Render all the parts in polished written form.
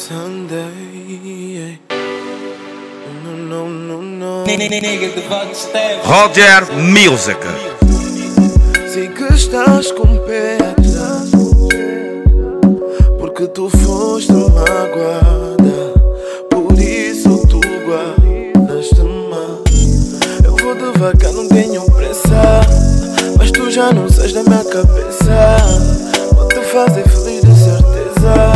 Sunday. No. Roger Music. Sei que estás com pé atrás, porque tu foste magoada, por isso tu guardaste-me. Eu vou devagar, não tenho pressa, mas tu já não sais da minha cabeça. Vou te fazer feliz de certeza,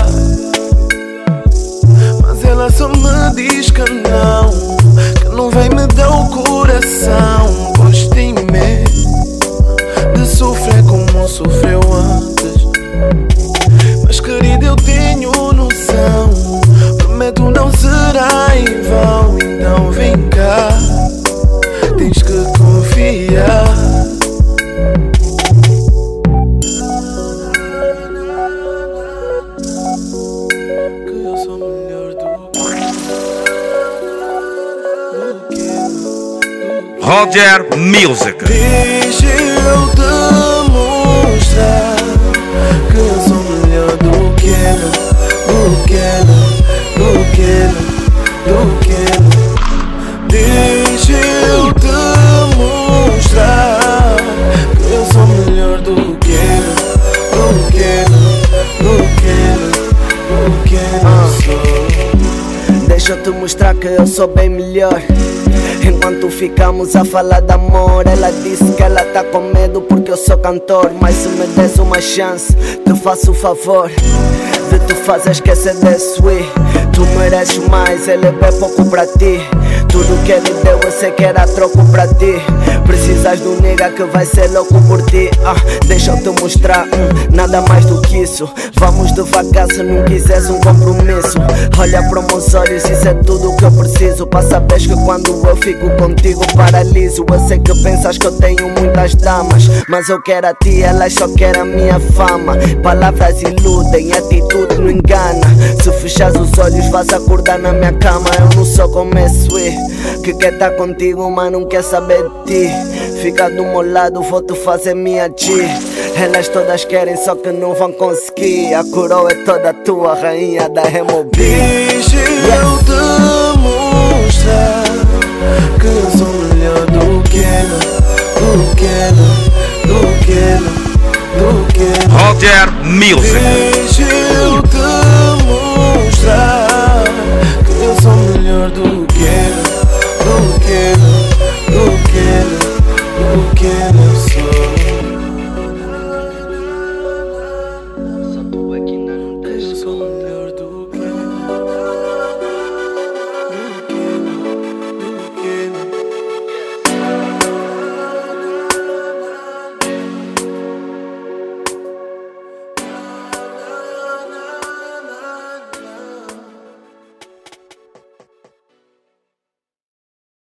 mas ela só me diz que não vai me dar o coração. Pois tem medo de sofrer como sofreu antes, mas querida, eu tenho noção, prometo não será em vão. Então vem cá, tens que confiar. Que eu sou melhor do que Roger Music. deixa eu demonstrar que eu sou melhor do que deixa eu demonstrar que eu sou melhor do que sou. Deixa eu te mostrar que eu sou bem melhor. Enquanto ficamos a falar de amor, ela disse que ela tá com medo porque eu sou cantor. Mas se me des uma chance, te faço o favor de te fazer esquecer desse Wii. Tu mereces mais, ele é bem pouco pra ti. Tudo que ele deu eu sei que era troco pra ti. Precisas de um nigga que vai ser louco por ti. Deixa eu te mostrar, nada mais do que isso. Vamos devagar se não quiseres um compromisso. Olha para meus olhos, isso é tudo o que eu preciso. Para saberes que quando eu fico contigo paraliso. Eu sei que pensas que eu tenho muitas damas, mas eu quero a ti, elas só querem a minha fama. Palavras iludem, atitude não engana. Se fechares os olhos vais acordar na minha cama. Eu não sou como esse que quer estar contigo, mas não quer saber de ti. Fica do meu lado, vou te fazer minha G. Elas todas querem, só que não vão conseguir. A coroa é toda tua, rainha da R&B. Deixa eu demonstrar que eu sou melhor do que Roger Music. Deixa eu demonstrar que eu sou melhor do que